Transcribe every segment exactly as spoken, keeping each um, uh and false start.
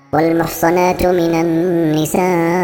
والمحصنات من النساء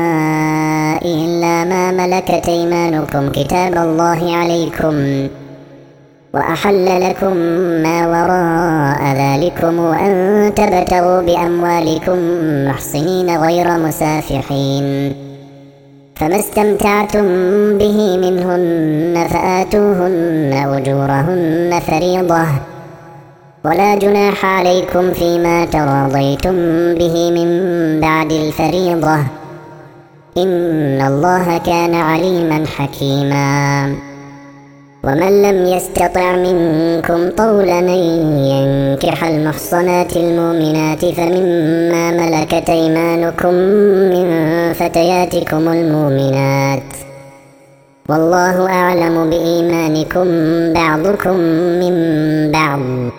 إلا ما ملكت أيمانكم كتاب الله عليكم، وأحل لكم ما وراء ذلكم وأن تبتغوا بأموالكم محصنين غير مسافحين، فما استمتعتم به منهن فآتوهن أجورهن فريضة، ولا جناح عليكم فيما تراضيتم به من بعد الفريضة، إن الله كان عليما حكيما. ومن لم يستطع منكم طولا أن ينكح المحصنات المؤمنات فمما ملكت أيمانكم من فتياتكم المؤمنات، والله أعلم بإيمانكم بعضكم من بعض،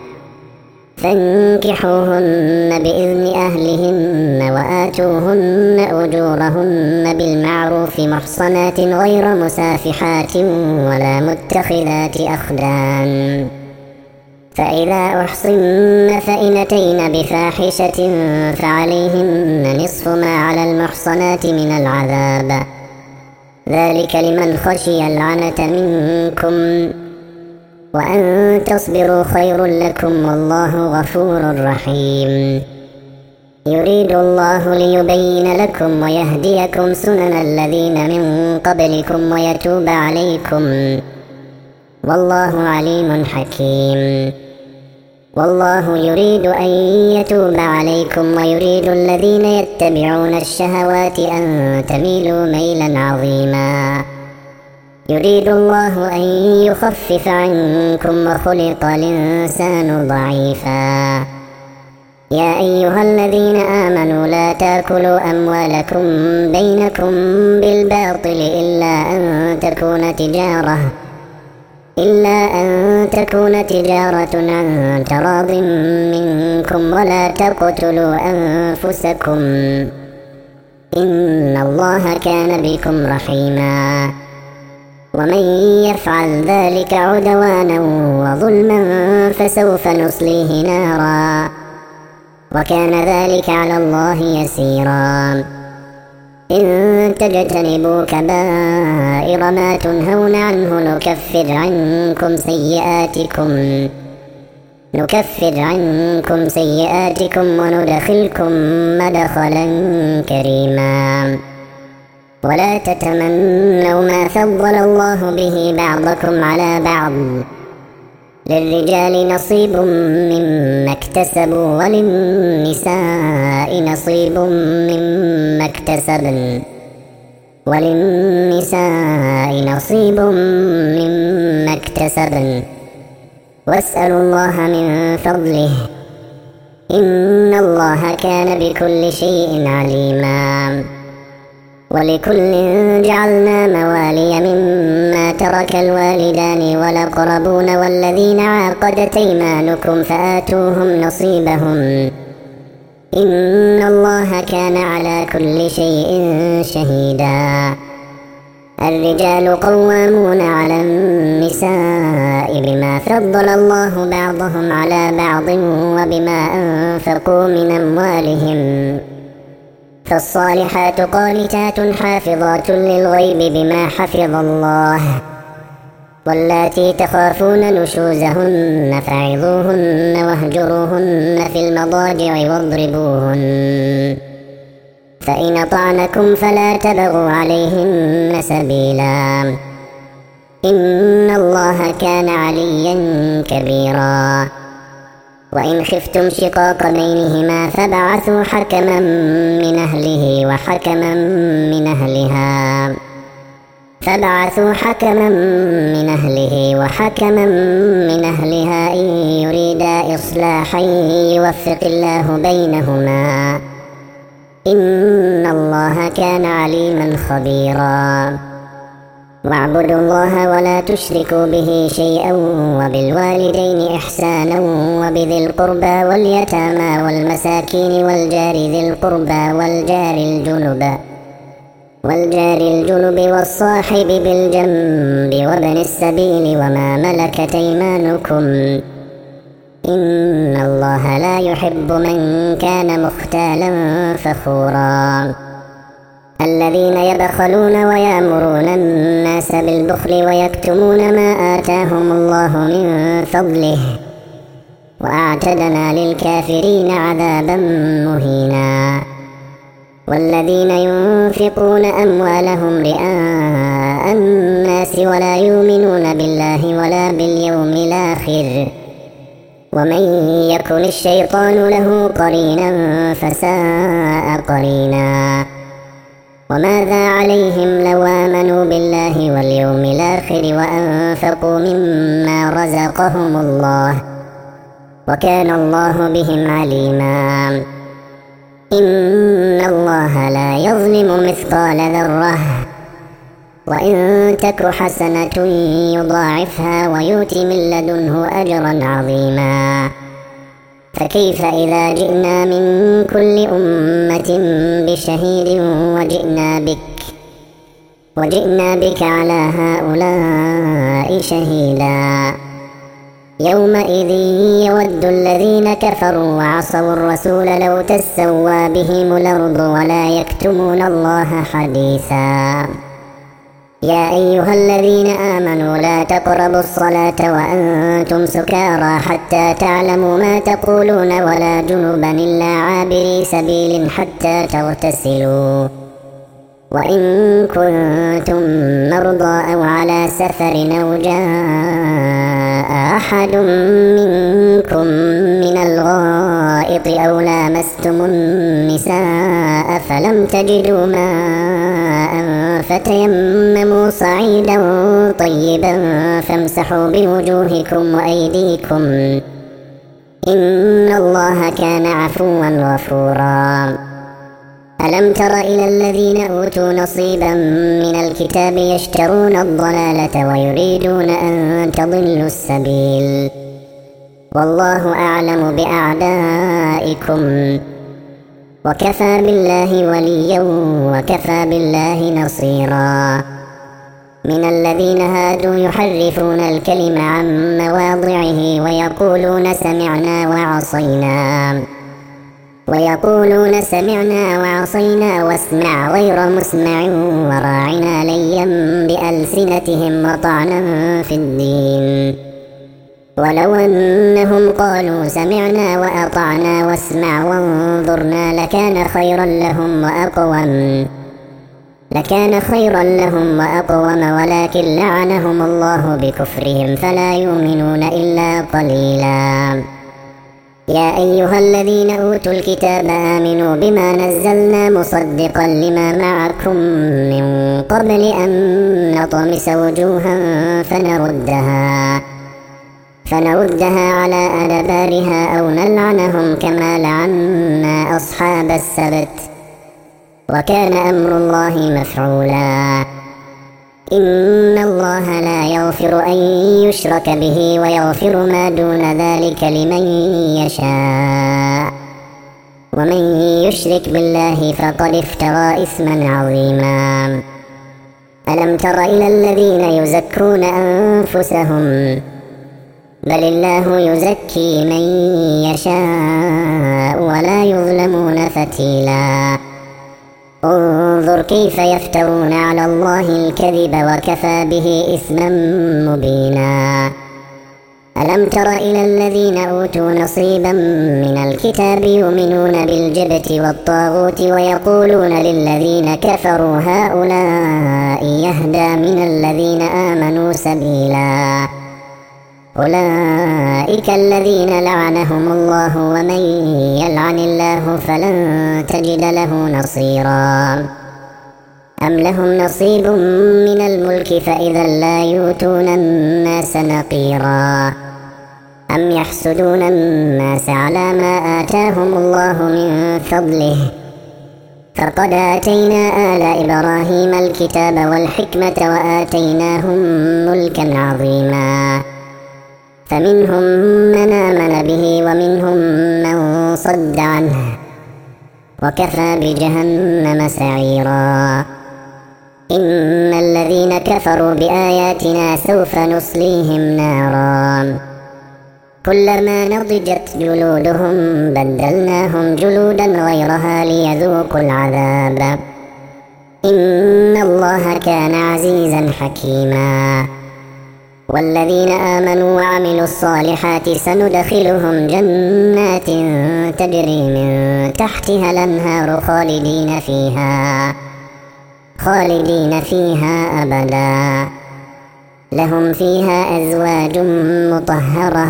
فانكحوهن بإذن أهلهن وآتوهن أجورهن بالمعروف محصنات غير مسافحات ولا متخذات أخدان، فإذا أحصن فإن أتين بفاحشة فعليهن نصف ما على المحصنات من العذاب، ذلك لمن خشي العنة منكم، وأن تصبروا خير لكم والله غفور رحيم. يريد الله ليبين لكم ويهديكم سنن الذين من قبلكم ويتوب عليكم، والله عليم حكيم. والله يريد أن يتوب عليكم ويريد الذين يتبعون الشهوات أن تميلوا ميلا عظيما. يريد الله أن يخفف عنكم وخلق الإنسان ضعيفا. يا أيها الذين آمنوا لا تأكلوا أموالكم بينكم بالباطل إلا أن تكون تجارة إلا أن تكون تجارة عن تراض منكم ولا تقتلوا أنفسكم إن الله كان بكم رحيما. ومن يفعل ذلك عدوانا وظلما فسوف نصليه نارا وكان ذلك على الله يسيرا. إن تجتنبوا كبائر ما تنهون عنه نكفر عنكم سيئاتكم نكفر عنكم سيئاتكم وندخلكم مدخلا كريما. ولا تتمنوا ما فضل الله به بعضكم على بعض، للرجال نصيب مما اكتسبوا وللنساء نصيب مما اكتسبن وللنساء نصيب مما اكتسبن واسألوا الله من فضله إن الله كان بكل شيء عليما. ولكل جعلنا موالي مما ترك الوالدان والأقربون والذين عاقدت أيمانكم فآتوهم نصيبهم إن الله كان على كل شيء شهيدا. الرجال قوامون على النساء بما فضل الله بعضهم على بعض وبما أنفقوا من أموالهم، فالصالحات قانتات حافظات للغيب بما حفظ الله. واللاتي تخافون نشوزهن فعظوهن واهجروهن في المضاجع واضربوهن، فإن أطعنكم فلا تبغوا عليهن سبيلا إن الله كان عليا كبيرا. وإن خفتم شقاق بينهما فبعثوا حكما من أهله وحكما من أهلها فبعثوا حكما من أهله وحكما من أهلها إن يريدا إصلاحا يوفق الله بينهما إن الله كان عليما خبيرا. واعبدوا الله ولا تشركوا به شيئا وبالوالدين إحسانا وبذي القربى واليتامى والمساكين والجار ذي القربى والجار الجنب والجار الجنب والصاحب بالجنب وابن السبيل وما ملكت أيمانكم إن الله لا يحب من كان مختالا فخورا الذين يبخلون ويأمرون الناس بالبخل ويكتمون ما آتاهم الله من فضله وأعتدنا للكافرين عذابا مهينا والذين ينفقون أموالهم رئاء الناس ولا يؤمنون بالله ولا باليوم الآخر ومن يكن الشيطان له قرينا فساء قرينا وماذا عليهم لو آمنوا بالله واليوم الآخر وأنفقوا مما رزقهم الله وكان الله بهم عليما إن الله لا يظلم مثقال ذرة وإن تك حسنة يضاعفها ويؤت من لدنه أجرا عظيما فكيف إذا جئنا من كل أمة بشهيد وجئنا بك وجئنا بك على هؤلاء شهيدا يومئذ يود الذين كفروا وعصوا الرسول لو تسوى بهم الأرض ولا يكتمون الله حديثا يا أيها الذين آمنوا لا تقربوا الصلاة وأنتم سكارى حتى تعلموا ما تقولون ولا جنبا إلا عابري سبيل حتى تغتسلوا وإن كنتم مرضى أو على سفر أو جاء أحد منكم من الغائط أو لامستم النساء فلم تجدوا ماء فتيمموا صعيدا طيبا فامسحوا بوجوهكم وأيديكم إن الله كان عفوا غفورا ألم تر إلى الذين أوتوا نصيبا من الكتاب يشترون الضلالة ويريدون أن تضلوا السبيل والله أعلم بأعدائكم وكفى بالله وليا وكفى بالله نصيرا من الذين هادوا يحرفون الكلم عن مواضعه ويقولون سمعنا وعصينا ويقولون سمعنا وعصينا واسمع غير مسمع وراعنا ليا بألسنتهم وطعنا في الدين ولو أنهم قالوا سمعنا وأطعنا واسمع وانظرنا لكان خيرا لهم وأقوم لكان خيرا لهم وأقوم ولكن لعنهم الله بكفرهم فلا يؤمنون إلا قليلا يا أيها الذين أوتوا الكتاب آمنوا بما نزلنا مصدقا لما معكم من قبل أن نطمس وجوها فنردها فنردها على أدبارها أو نلعنهم كما لعنا أصحاب السبت وكان أمر الله مفعولا إن الله لا يغفر أن يشرك به ويغفر ما دون ذلك لمن يشاء ومن يشرك بالله فقد افترى إثما عظيما ألم تر إلى الذين يزكون أنفسهم بل الله يزكي من يشاء ولا يظلمون فتيلا انظر كيف يفترون على الله الكذب وكفى به إثما مبينا ألم تر إلى الذين أوتوا نصيبا من الكتاب يؤمنون بالجبت والطاغوت ويقولون للذين كفروا هؤلاء يهدى من الذين آمنوا سبيلا أولئك الذين لعنهم الله ومن يلعن الله فلن تجد له نصيرا أم لهم نصيب من الملك فإذا لا يؤتون الناس نقيرا أم يحسدون الناس على ما آتاهم الله من فضله فقد آتينا آل إبراهيم الكتاب والحكمة وآتيناهم ملكا عظيما فمنهم من آمن به ومنهم من صد عنه وكفى بجهنم سعيرا إن الذين كفروا بآياتنا سوف نصليهم نارا كلما نضجت جلودهم بدلناهم جلودا غيرها ليذوقوا العذاب إن الله كان عزيزا حكيما. والذين آمنوا وعملوا الصالحات سندخلهم جنات تجري من تحتها الأنهار خالدين فيها خالدين فيها أبدا لهم فيها أزواج مطهرة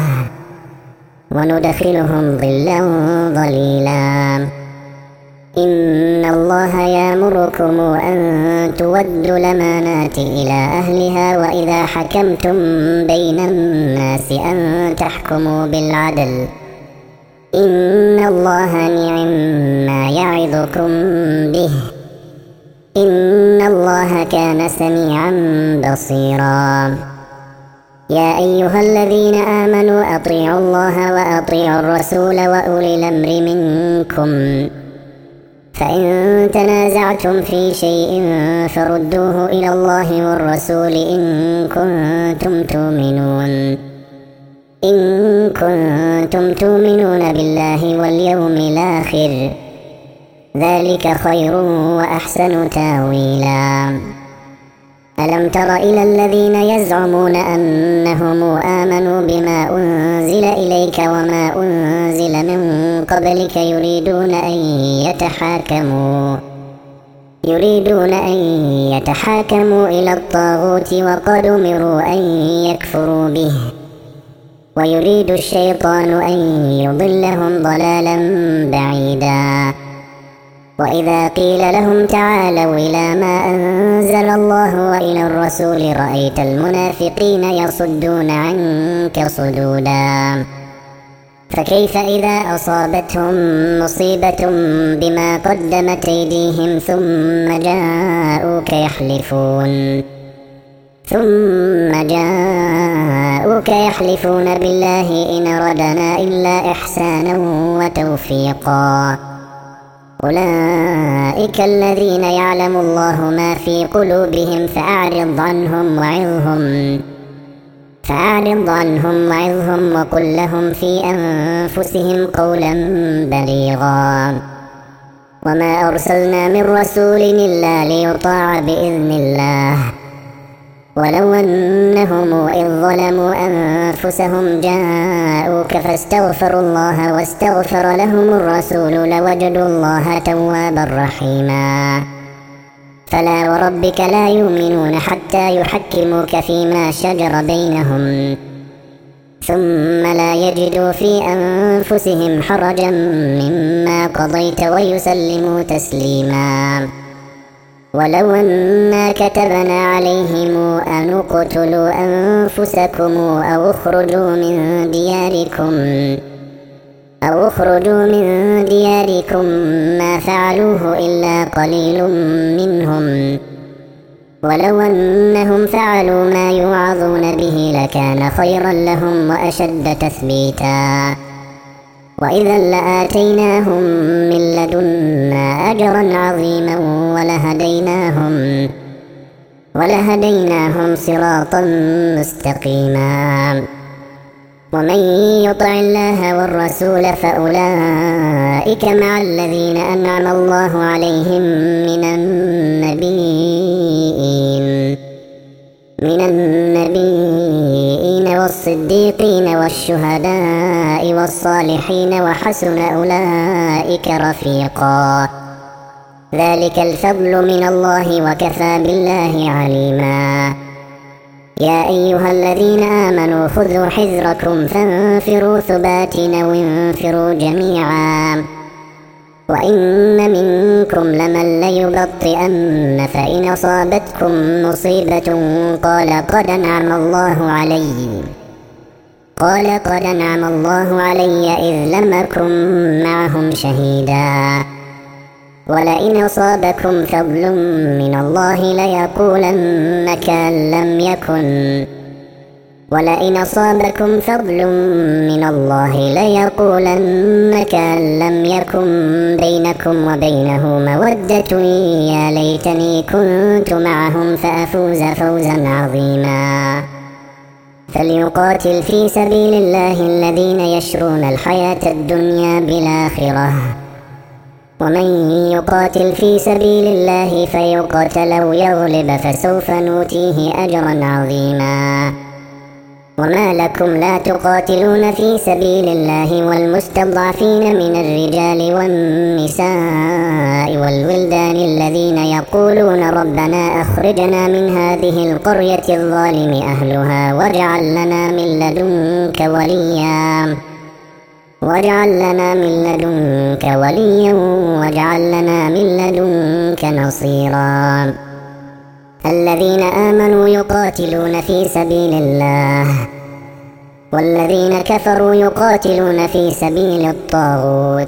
وندخلهم ظلا ظليلا. إن الله يأمركم أن تودوا الأمانات إلى أهلها وإذا حكمتم بين الناس أن تحكموا بالعدل إن الله نعم ما يعظكم به إن الله كان سميعا بصيرا. يا أيها الذين آمنوا أطيعوا الله وأطيعوا الرسول وأولي الأمر منكم فإن تنازعتم في شيء فردوه إلى الله والرسول إن كنتم تؤمنون إن كنتم تؤمنون بالله واليوم الآخر ذلك خير وأحسن تاويلا. ألم تر إلى الذين يزعمون أنهم آمنوا بما أنزل إليك وما أنزل من قبلك يريدون أن يتحاكموا يريدون أن يتحاكموا إلى الطاغوت وقد أمروا أن يكفروا به ويريد الشيطان أن يضلهم ضلالا بعيدا. وإذا قيل لهم تعالوا إلى ما أنزل الله وإلى الرسول رأيت المنافقين يصدون عنك صدودا. فكيف إذا أصابتهم مصيبة بما قدمت أيديهم ثم جاءوك يحلفون ثم جاءوك يحلفون بالله إن أردنا إلا إحسانا وتوفيقا أولئك الذين يعلم الله ما في قلوبهم فأعرض عنهم وعظهم فأعرض عنهم وعظهم وقل لهم في أنفسهم قولا بليغا. وما أرسلنا من رسول إلا ليطاع بإذن الله ولو أنهم إذ ظلموا أنفسهم جاءوك فاستغفروا الله واستغفر لهم الرسول لوجدوا الله توابا رحيما. فلا وربك لا يؤمنون حتى يحكموك فيما شجر بينهم ثم لا يجدوا في أنفسهم حرجا مما قضيت ويسلموا تسليما. ولو أنا كتبنا عليهم أن اقتلوا أنفسكم أو اخرجوا من دياركم أو اخرجوا من دياركم ما فعلوه إلا قليل منهم ولو أنهم فعلوا ما يوعظون به لكان خيرا لهم وأشد تثبيتا. وإذا لآتيناهم من لدنا أجرا عظيما ولهديناهم ولهديناهم صراطا مستقيما. ومن يطع الله والرسول فأولئك مع الذين أنعم الله عليهم من النبيين من النبيين والصديقين والشهداء والصالحين وحسن أولئك رفيقا. ذلك الفضل من الله وكفى بالله عليما. يا أيها الذين آمنوا خذوا حذركم فانفروا ثبات أو انفروا جميعا وإن منكم لمن ليبطئن فإن أصابتكم مصيبة قال قد أنعم الله علي قال قد أنعم الله علي إذ لم أكن معهم شهيدا ولئن أصابكم فضل من الله ليقولن كأن لم يكن ولئن أصابكم فضل من الله ليقولن كأن لم يكن بينكم وبينه مودة يا ليتني كنت معهم فأفوز فوزا عظيما. فليقاتل في سبيل الله الذين يشرون الحياة الدنيا بالآخرة، ومن يقاتل في سبيل الله فيقتل أو يغلب فسوف نؤتيه أجرا عظيما. وما لكم لا تقاتلون في سبيل الله والمستضعفين من الرجال والنساء والولدان الذين يقولون ربنا أخرجنا من هذه القرية الظالم أهلها واجعل لنا من لدنك وليا واجعل لنا من لدنك وليا واجعل لنا من لدنك نصيرا. الذين آمنوا يقاتلون في سبيل الله والذين كفروا يقاتلون في سبيل الطاغوت،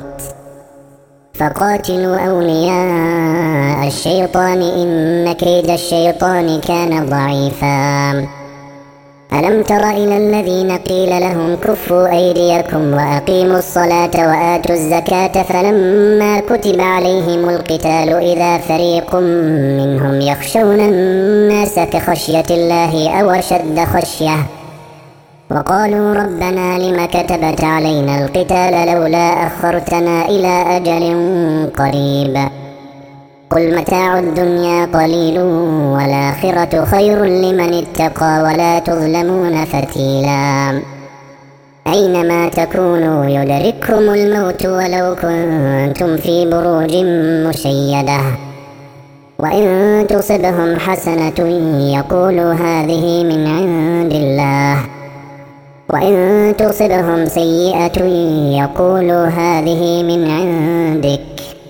فقاتلوا أولياء الشيطان إن كيد الشيطان كان ضعيفا. ألم تر إلى الذين قيل لهم كفوا أيديكم وأقيموا الصلاة وآتوا الزكاة فلما كتب عليهم القتال إذا فريق منهم يخشون الناس كخشية الله أو أشد خشية وقالوا ربنا لم كتبت علينا القتال لولا أخرتنا إلى أجل قريب قل متاع الدنيا قليل والآخرة خير لمن اتقى ولا تظلمون فتيلا. أينما تكونوا يدرككم الموت ولو كنتم في بروج مشيدة وإن تصبهم حسنة يقولوا هذه من عند الله وإن تصبهم سيئة يقولوا هذه من عندك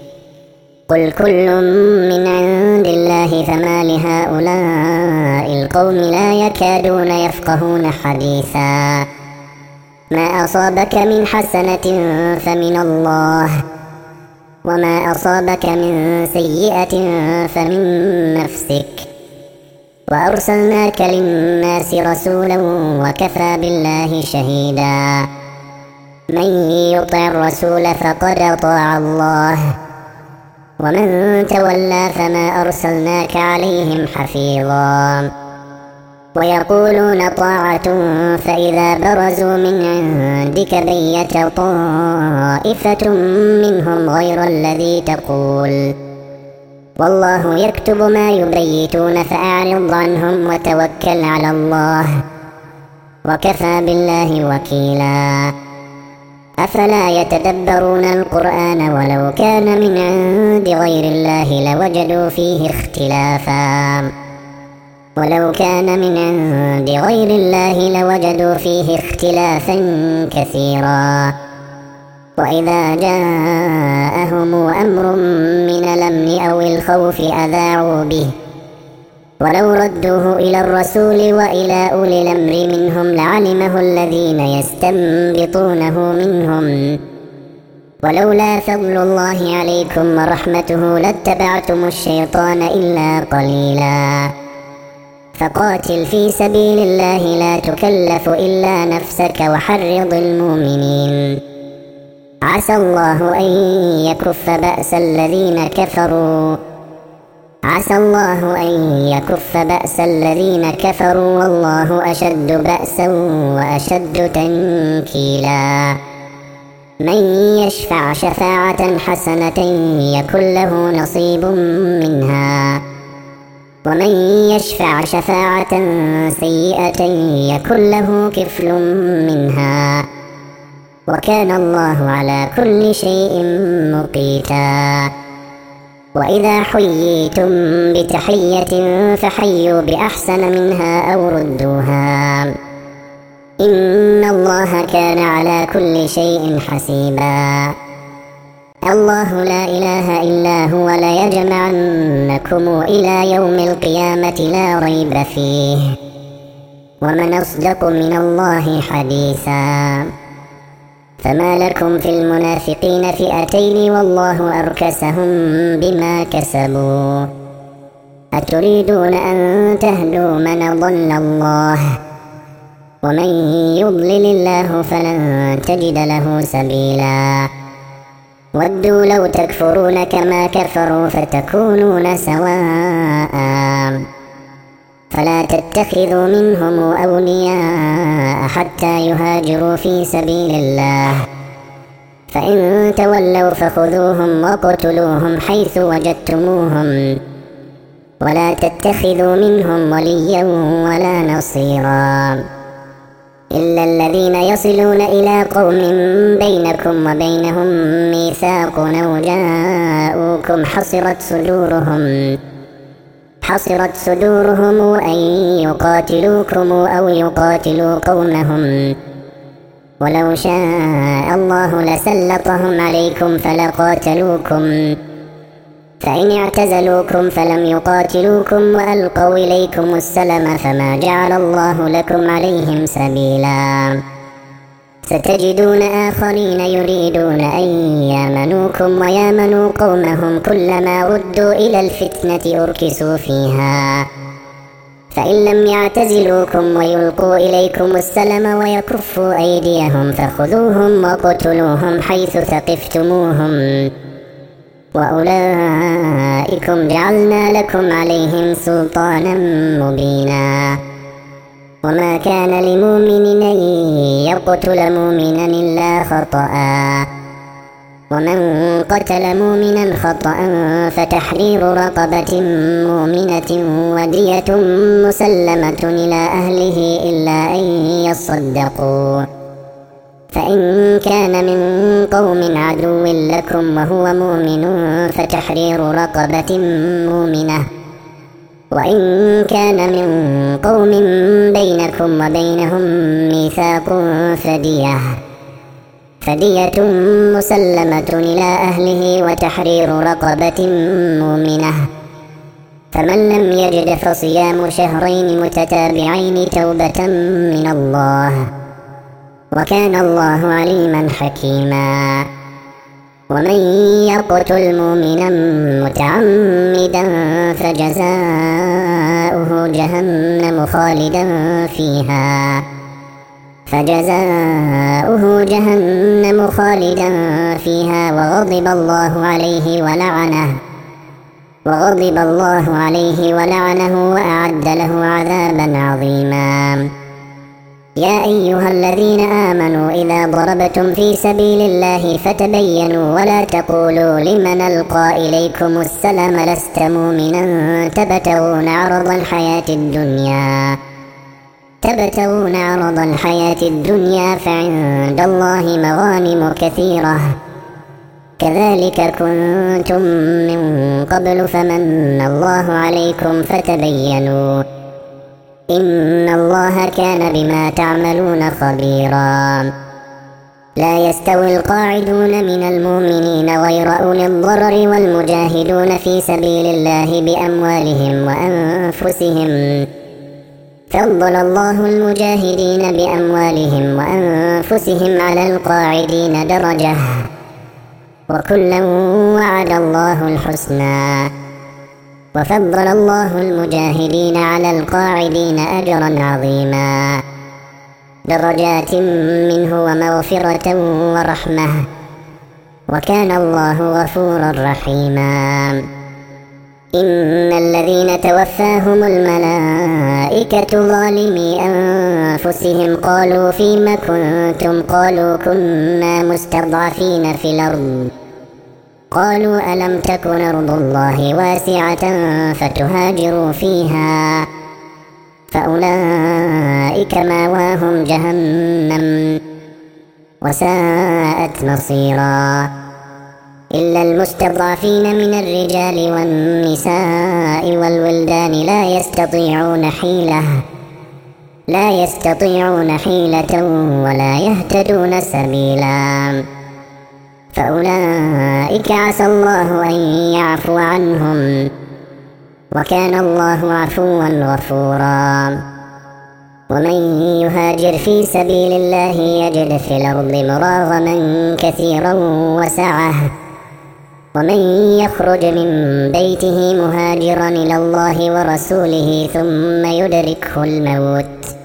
قل كل من عند الله فما لهؤلاء القوم لا يكادون يفقهون حديثا. ما أصابك من حسنة فمن الله وما أصابك من سيئة فمن نفسك وأرسلناك للناس رسولا وكفى بالله شهيدا. من يطع الرسول فقد أطاع الله ومن تولى فما أرسلناك عليهم حفيظا. ويقولون طاعة فإذا برزوا من عندك بيت طائفة منهم غير الذي تقول والله يكتب ما يبيتون فأعرض عنهم وتوكل على الله وكفى بالله وكيلا. أفلا يتدبرون القرآن ولو كان من عند غير الله لوجدوا فيه اختلافا ولو كان من عند غير الله لوجدوا فيه اختلافا كثيرا. وإذا جاءهم أمر من الأمن أو الخوف أذاعوا به ولو ردوه إلى الرسول وإلى أولي الأمر منهم لعلمه الذين يستنبطونه منهم ولولا فضل الله عليكم ورحمته لاتبعتم الشيطان إلا قليلا. فقاتل في سبيل الله لا تكلف إلا نفسك وحرض المؤمنين عسى الله أن يكف بأس الذين كفروا عسى الله أن يكف بأس الذين كفروا والله أشد بأسا وأشد تنكيلا. من يشفع شفاعة حسنة يكن له نصيب منها ومن يشفع شفاعة سيئة يكن له كفل منها وكان الله على كل شيء مقيتا. وإذا حييتم بتحية فحيوا بأحسن منها أو ردوها إن الله كان على كل شيء حسيبا. الله لا إله إلا هو ليجمعنكم إلى يوم القيامة لا ريب فيه ومن أصدق من الله حديثا. فما لكم في المنافقين فئتين والله أركسهم بما كسبوا أتريدون أن تهدوا من ضل الله ومن يضلل الله فلن تجد له سبيلا. ودوا لو تكفرون كما كفروا فتكونون سواء فلا تتخذوا منهم أولياء حتى يهاجروا في سبيل الله، فإن تولوا فخذوهم وقتلوهم حيث وجدتموهم، ولا تتخذوا منهم وليا ولا نصيرا إلا الذين يصلون إلى قوم بينكم وبينهم ميثاق أو جاءوكم حصرت صدورهم حصرت صدورهم أن يقاتلوكم أو يقاتلوا قومهم، ولو شاء الله لسلطهم عليكم فلقاتلوكم، فإن اعتزلوكم فلم يقاتلوكم وألقوا إليكم السلم فما جعل الله لكم عليهم سبيلا. ستجدون آخرين يريدون أن يامنوكم ويامنوا قومهم كلما ردوا إلى الفتنة أركسوا فيها، فإن لم يعتزلوكم ويلقوا إليكم السلم ويكفوا أيديهم فخذوهم وقتلوهم حيث ثقفتموهم، وأولئكم جعلنا لكم عليهم سلطانا مبينا. وما كان لمؤمن أن يقتل مؤمنا إلا خطأ، ومن قتل مؤمنا خطأ فتحرير رقبة مؤمنة ودية مسلمة إلى أهله إلا أن يصدقوا، فإن كان من قوم عدو لكم وهو مؤمن فتحرير رقبة مؤمنة، وإن كان من قوم بينكم وبينهم ميثاق فدية فدية مسلمة إلى أهله وتحرير رقبة مؤمنة، فمن لم يجد فصيام شهرين متتابعين توبة من الله، وكان الله عليما حكيما. ومن يقتل مؤمنا متعمدا فجزاؤه جهنم خالدا فيها فجزاؤه جهنم خالدا فيها وغضب الله عليه ولعنه وغضب الله عليه ولعنه وأعد له عذابا عظيما. يا أيها الذين آمنوا إذا ضربتم في سبيل الله فتبينوا ولا تقولوا لمن ألقى إليكم السلام لست مؤمنا تبتغون عرض الحياة الدنيا تبتغون عرض الحياة الدنيا فعند الله مغانم كثيرة كذلك كنتم من قبل فمن الله عليكم فتبينوا إن الله كان بما تعملون خبيرا. لا يستوي القاعدون من المؤمنين غير أولي الضرر والمجاهدون في سبيل الله بأموالهم وأنفسهم، فضل الله المجاهدين بأموالهم وأنفسهم على القاعدين درجة، وكلا وعد الله الحسنى، وفضل الله المجاهدين على القاعدين أجرا عظيما درجات منه ومغفرة ورحمة، وكان الله غفورا رحيما. إن الذين توفاهم الملائكة ظالمي أنفسهم قالوا فيم كنتم قالوا كنا مستضعفين في الأرض قالوا ألم تكن أرض الله واسعة فتهاجروا فيها فأولئك مأواهم جهنم وساءت مصيرا إلا المستضعفين من الرجال والنساء والولدان لا يستطيعون حيلة لا يستطيعون حيلة ولا يهتدون سبيلا فأولئك عسى الله أن يعفو عنهم وكان الله عفوا غفورا. ومن يهاجر في سبيل الله يجد في الأرض مراغما كثيرا وسعة، ومن يخرج من بيته مهاجرا إلى الله ورسوله ثم يدركه الموت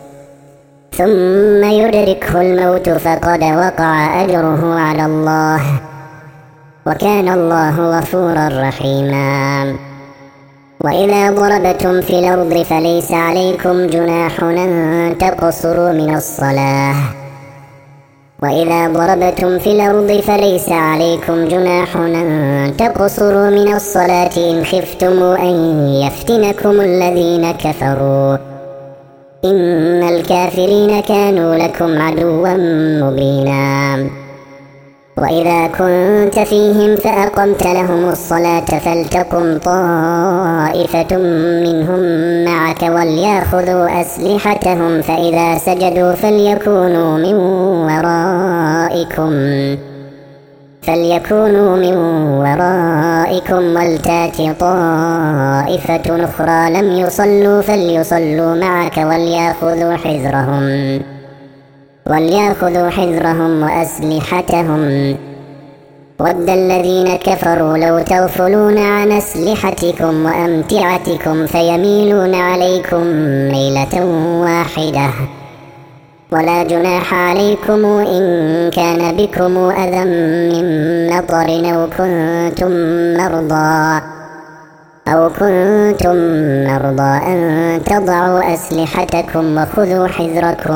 ثم يدركه الموت فقد وقع أجره على الله وكان الله غفورا رحيما. وإذا ضربتم في الأرض فليس عليكم جناح أن تقصروا من الصلاة وإذا ضربتم في الأرض فليس عليكم جناح أن تقصروا من الصلاة إن خفتم أن يفتنكم الذين كفروا إن الكافرين كانوا لكم عدوا مبينا. وإذا كنت فيهم فأقمت لهم الصلاة فلتقم طائفة منهم معك وليأخذوا أسلحتهم فإذا سجدوا فليكونوا من ورائكم فليكونوا من ورائكم ولتات طائفة أخرى لم يصلوا فليصلوا معك وليأخذوا حذرهم وليأخذوا حذرهم وأسلحتهم ود الذين كفروا لو تغفلون عن أسلحتكم وأمتعتكم فيميلون عليكم ميلة واحدة ولا جناح عليكم إن كان بكم أذى من مطر أو كنتم مرضى أو كنتم مرضى أن تضعوا أسلحتكم وخذوا حذركم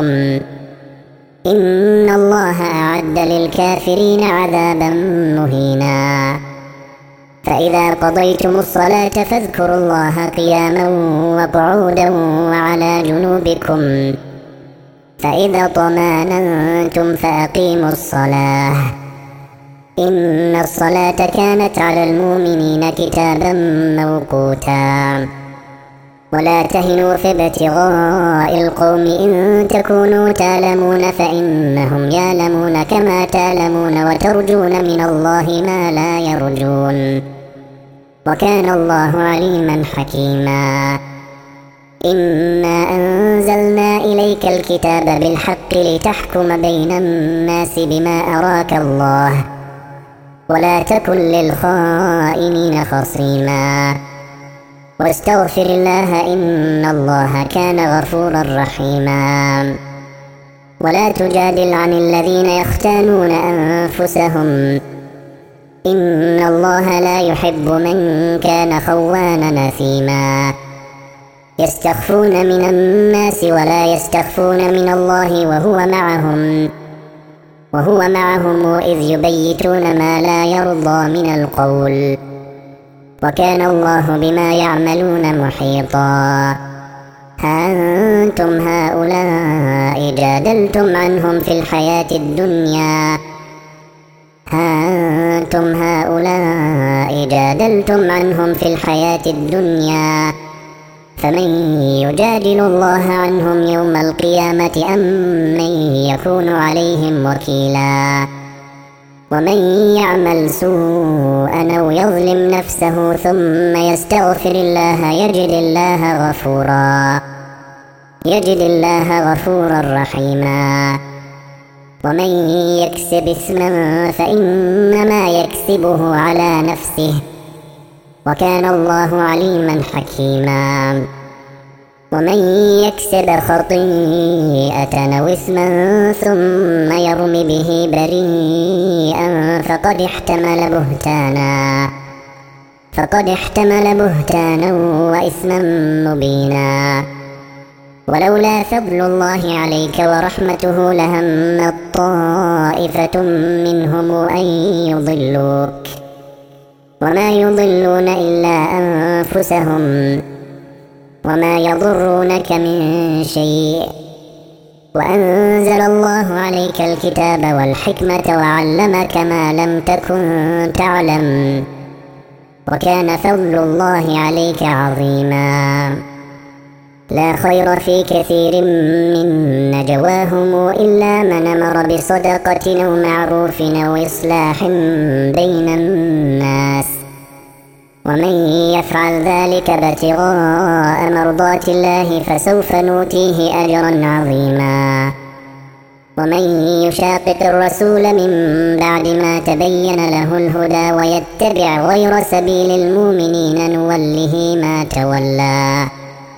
إن الله أعد للكافرين عذابا مهينا. فإذا قضيتم الصلاة فاذكروا الله قياما وقعودا وعلى جنوبكم فإذا طمأننتم فأقيموا الصلاة إن الصلاة كانت على المؤمنين كتابا موقوتا. ولا تهنوا في ابتغاء القوم إن تكونوا تعلمون فإنهم يعلمون كما تعلمون وترجون من الله ما لا يرجون وكان الله عليما حكيما. إنا أنزلنا إليك الكتاب بالحق لتحكم بين الناس بما أراك الله ولا تكن للخائنين خصيما واستغفر الله إن الله كان غفورا رحيما. ولا تجادل عن الذين يختانون أنفسهم إن الله لا يحب من كان خوانا نثيما يستخفون من الناس ولا يستخفون من الله وهو معهم وهو معهم إذ يبيتون ما لا يرضى من القول وكان الله بما يعملون محيطا. ها أنتم هؤلاء جادلتم عنهم في الحياة الدنيا ها أنتم هؤلاء جادلتم عنهم في الحياة الدنيا فمن يجادل الله عنهم يوم القيامة أم من يكون عليهم وكيلا. ومن يعمل سوءا أو يظلم نفسه ثم يستغفر الله يجد الله غفورا يجد الله غفورا رحيما. ومن يكسب إثما فإنما يكسبه على نفسه وكان الله عليما حكيما. ومن يكسب خطيئة أو إثما ثم يرم به بريئا فقد احتمل بهتانا فقد احتمل بهتانا وإثما مبينا. ولولا فضل الله عليك ورحمته لهمت طائفة منهم أن يضلوك وما يضلون إلا أنفسهم وما يضرونك من شيء وأنزل الله عليك الكتاب والحكمة وعلمك ما لم تكن تعلم وكان فضل الله عليك عظيما. لا خير في كثير من نجواهم إلا من أمر بصدقة أو معروف أو إصلاح بين الناس ومن يفعل ذلك ابتغاء مرضات الله فسوف نؤتيه أجرا عظيما. ومن يشاقق الرسول من بعد ما تبين له الهدى ويتبع غير سبيل المؤمنين نوله ما تولى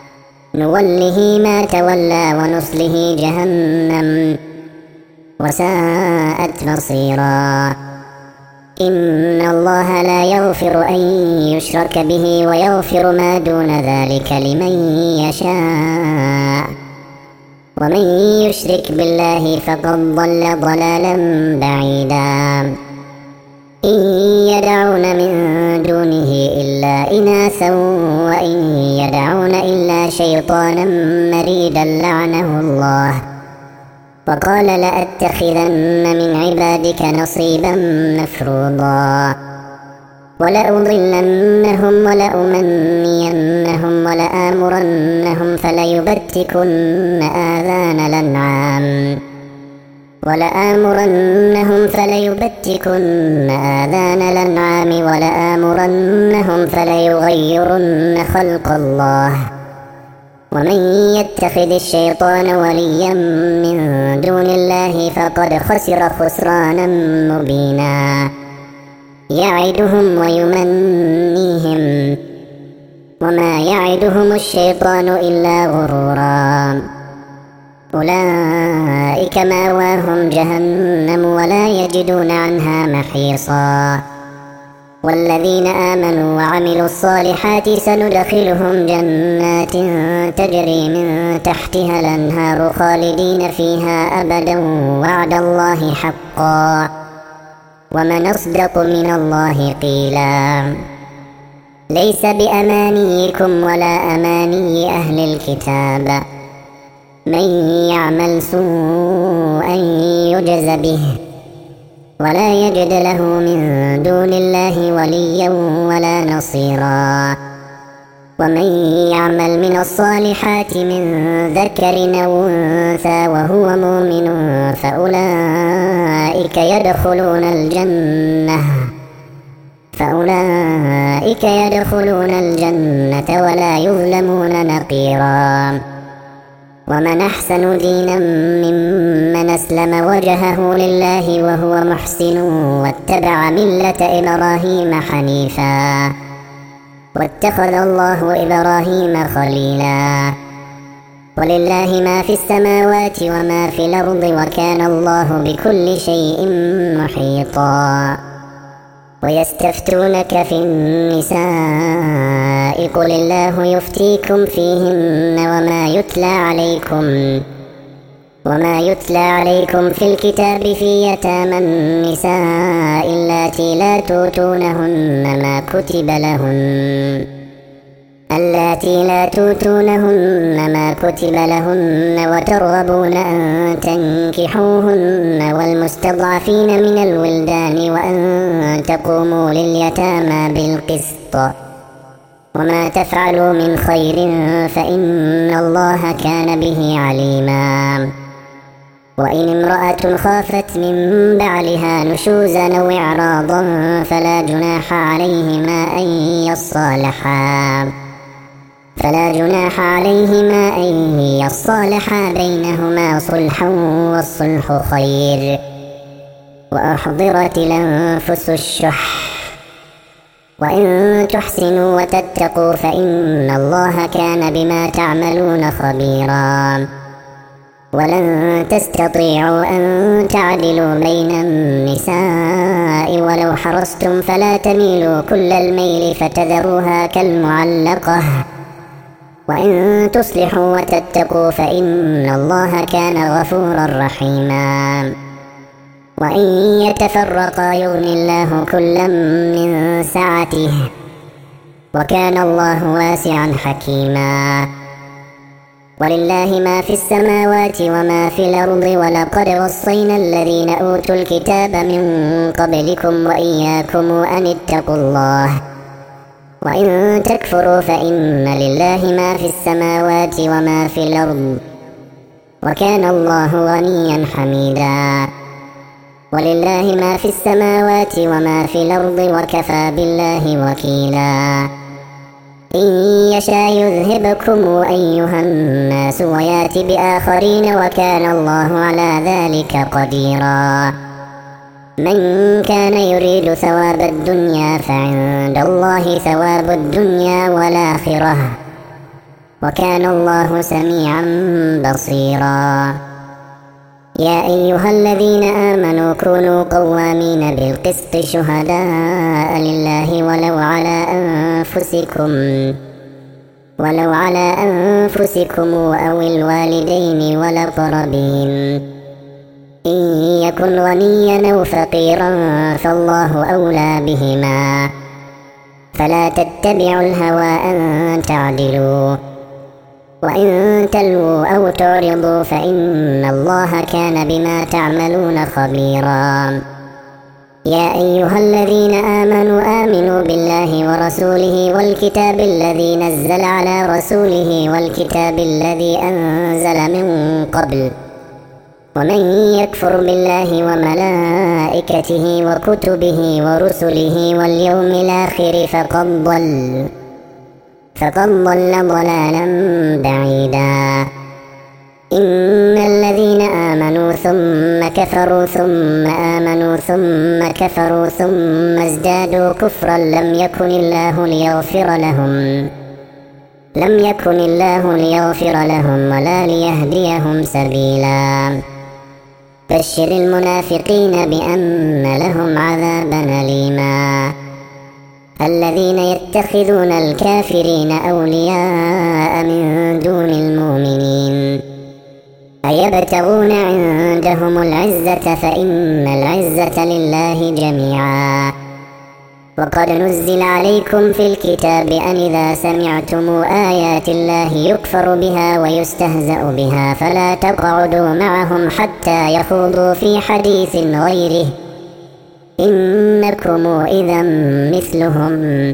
نوله ما تولى ونصله جهنم وساءت مصيرا. إن الله لا يغفر أن يشرك به ويغفر ما دون ذلك لمن يشاء، ومن يشرك بالله فقد ضل ضلالا بعيدا. إن يدعون من دونه إلا إناثا وإن يدعون إلا شيطانا مريدا لعنه الله، وقال لأتخذن من عبادك نصيبا مفروضا، ولأضلنهم ولأمنينهم ولآمرنهم فليبتكن آذان الأنعام ولآمرنهم فليبتكن آذان الأنعام ولآمرنهم فليغيرن خلق الله، ومن يتخذ الشيطان وليا من دون الله فقد خسر خسرانا مبينا. يعدهم ويمنيهم وما يعدهم الشيطان إلا غرورا. أولئك مأواهم جهنم ولا يجدون عنها محيصا. والذين آمنوا وعملوا الصالحات سندخلهم جنات تجري من تحتها الأنهار خالدين فيها أبدا وعد الله حقا، ومن أصدق من الله قيلا. ليس بأمانيكم ولا أماني أهل الكتاب، من يعمل سوءا يجز به ولا يجد له من دون الله وليا ولا نصيرا. ومن يعمل من الصالحات من ذكر أو أنثى وهو مؤمن فأولئك يدخلون الجنة فأولئك يدخلون الجنة ولا يظلمون نقيرا. ومن أحسن دينا ممن أسلم وجهه لله وهو محسن واتبع ملة إبراهيم حنيفا واتخذ الله إبراهيم خليلا. ولله ما في السماوات وما في الأرض وكان الله بكل شيء محيطا. ويستفتونك في النساء قل الله يفتيكم فيهن وما يتلى عليكم وما يتلى عليكم في الكتاب في يتامى النساء اللاتي لا توتونهن ما كتب لهن اللاتي لا توتونهن ما كتب لهن وترغبون أن تنكحوهن والمستضعفين من الولدان وأن تقوموا لليتامى بالقسط، وما تفعلوا من خير فإن الله كان به عليما. وإن امرأة خافت من بعلها نشوزا أو إعراضا فلا جناح عليهما أن يصالحا فلا جناح عليهما أن يصالحا بينهما صلحا والصلح خير. وأحضرت الأنفس الشح وإن تحسنوا وتتقوا فإن الله كان بما تعملون خبيرا. ولن تستطيعوا أن تعدلوا بين النساء ولو حرصتم فلا تميلوا كل الميل فتذروها كالمعلقة، وإن تصلحوا وتتقوا فإن الله كان غفورا رحيما. وإن يتفرقا يغن الله كلا من سعته وكان الله واسعا حكيما. ولله ما في السماوات وما في الأرض ولقد وصينا الذين أوتوا الكتاب من قبلكم وإياكم أن اتقوا الله وإن تكفروا فإن لله ما في السماوات وما في الأرض وكان الله غنيا حميدا. ولله ما في السماوات وما في الأرض وكفى بالله وكيلا. إن يشاء يذهبكم أيها الناس ويأتي بآخرين وكان الله على ذلك قديرا. من كان يريد ثواب الدنيا فعند الله ثواب الدنيا والآخرة وكان الله سميعا بصيرا. يا أيها الذين آمنوا كونوا قوامين بالقسط شهداء لله ولو على أنفسكم ولو على أنفسكم أو الوالدين والأقربين إن يكن غنيا أو فقيرا فالله أولى بهما فلا تتبعوا الهوى أن تعدلوا وإن تلووا أو تعرضوا فإن الله كان بما تعملون خبيرا. يا أيها الذين آمنوا آمنوا بالله ورسوله والكتاب الذي نزل على رسوله والكتاب الذي أنزل من قبل ومن يكفر بالله وملائكته وكتبه ورسله واليوم الآخر فقد ضل فقد ضل ضلالا بعيدا. إن الذين آمنوا ثم كفروا ثم آمنوا ثم كفروا ثم ازدادوا كفرا لم يكن الله ليغفر لهم لم يكن الله ليغفر لهم ولا ليهديهم سبيلا. بشر المنافقين بأن لهم عذابا أليما. الذين يتخذون الكافرين أولياء من دون المؤمنين أيبتغون عندهم العزة فإن العزة لله جميعا. وقد نزل عليكم في الكتاب أن إذا سمعتم آيات الله يكفر بها ويستهزأ بها فلا تقعدوا معهم حتى يخوضوا في حديث غيره إنكم إذا مثلهم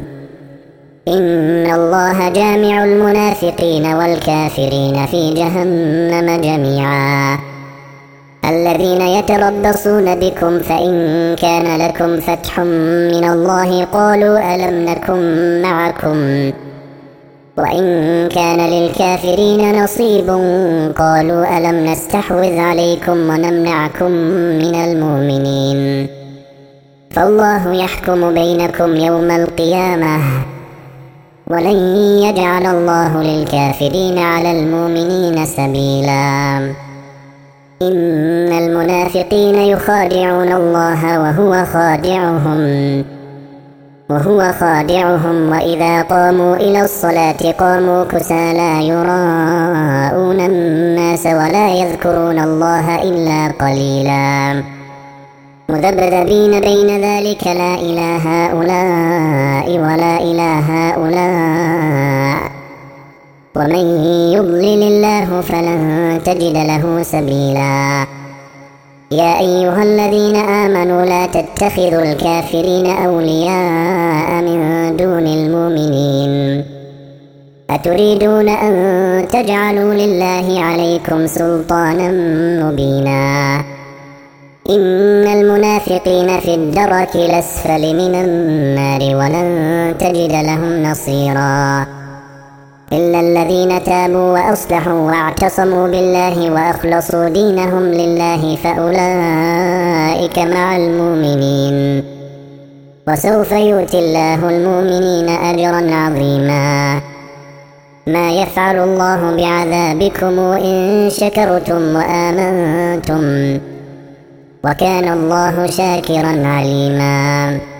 إن الله جامع المنافقين والكافرين في جهنم جميعا. الذين يتربصون بكم فإن كان لكم فتح من الله قالوا ألم نكن معكم وإن كان للكافرين نصيب قالوا ألم نستحوذ عليكم ونمنعكم من المؤمنين فالله يحكم بينكم يوم القيامة ولن يجعل الله للكافرين على المؤمنين سبيلا. إن المنافقين يخادعون الله وهو خادعهم وهو خادعهم وإذا قاموا إلى الصلاة قاموا كسالى يراءون الناس ولا يذكرون الله إلا قليلا مذبذبين بين ذلك لا إلى هؤلاء ولا إلى هؤلاء ومن يضلل الله فلن تجد له سبيلا. يا أيها الذين آمنوا لا تتخذوا الكافرين أولياء من دون المؤمنين أتريدون أن تجعلوا لله عليكم سلطانا مبينا. إن المنافقين في الدرك الأسفل من النار ولن تجد لهم نصيرا إلا الذين تابوا وأصلحوا واعتصموا بالله وأخلصوا دينهم لله فأولئك مع المؤمنين وسوف يؤتي الله المؤمنين أجرا عظيما. ما يفعل الله بعذابكم إن شكرتم وآمنتم وكان الله شاكرا عليما.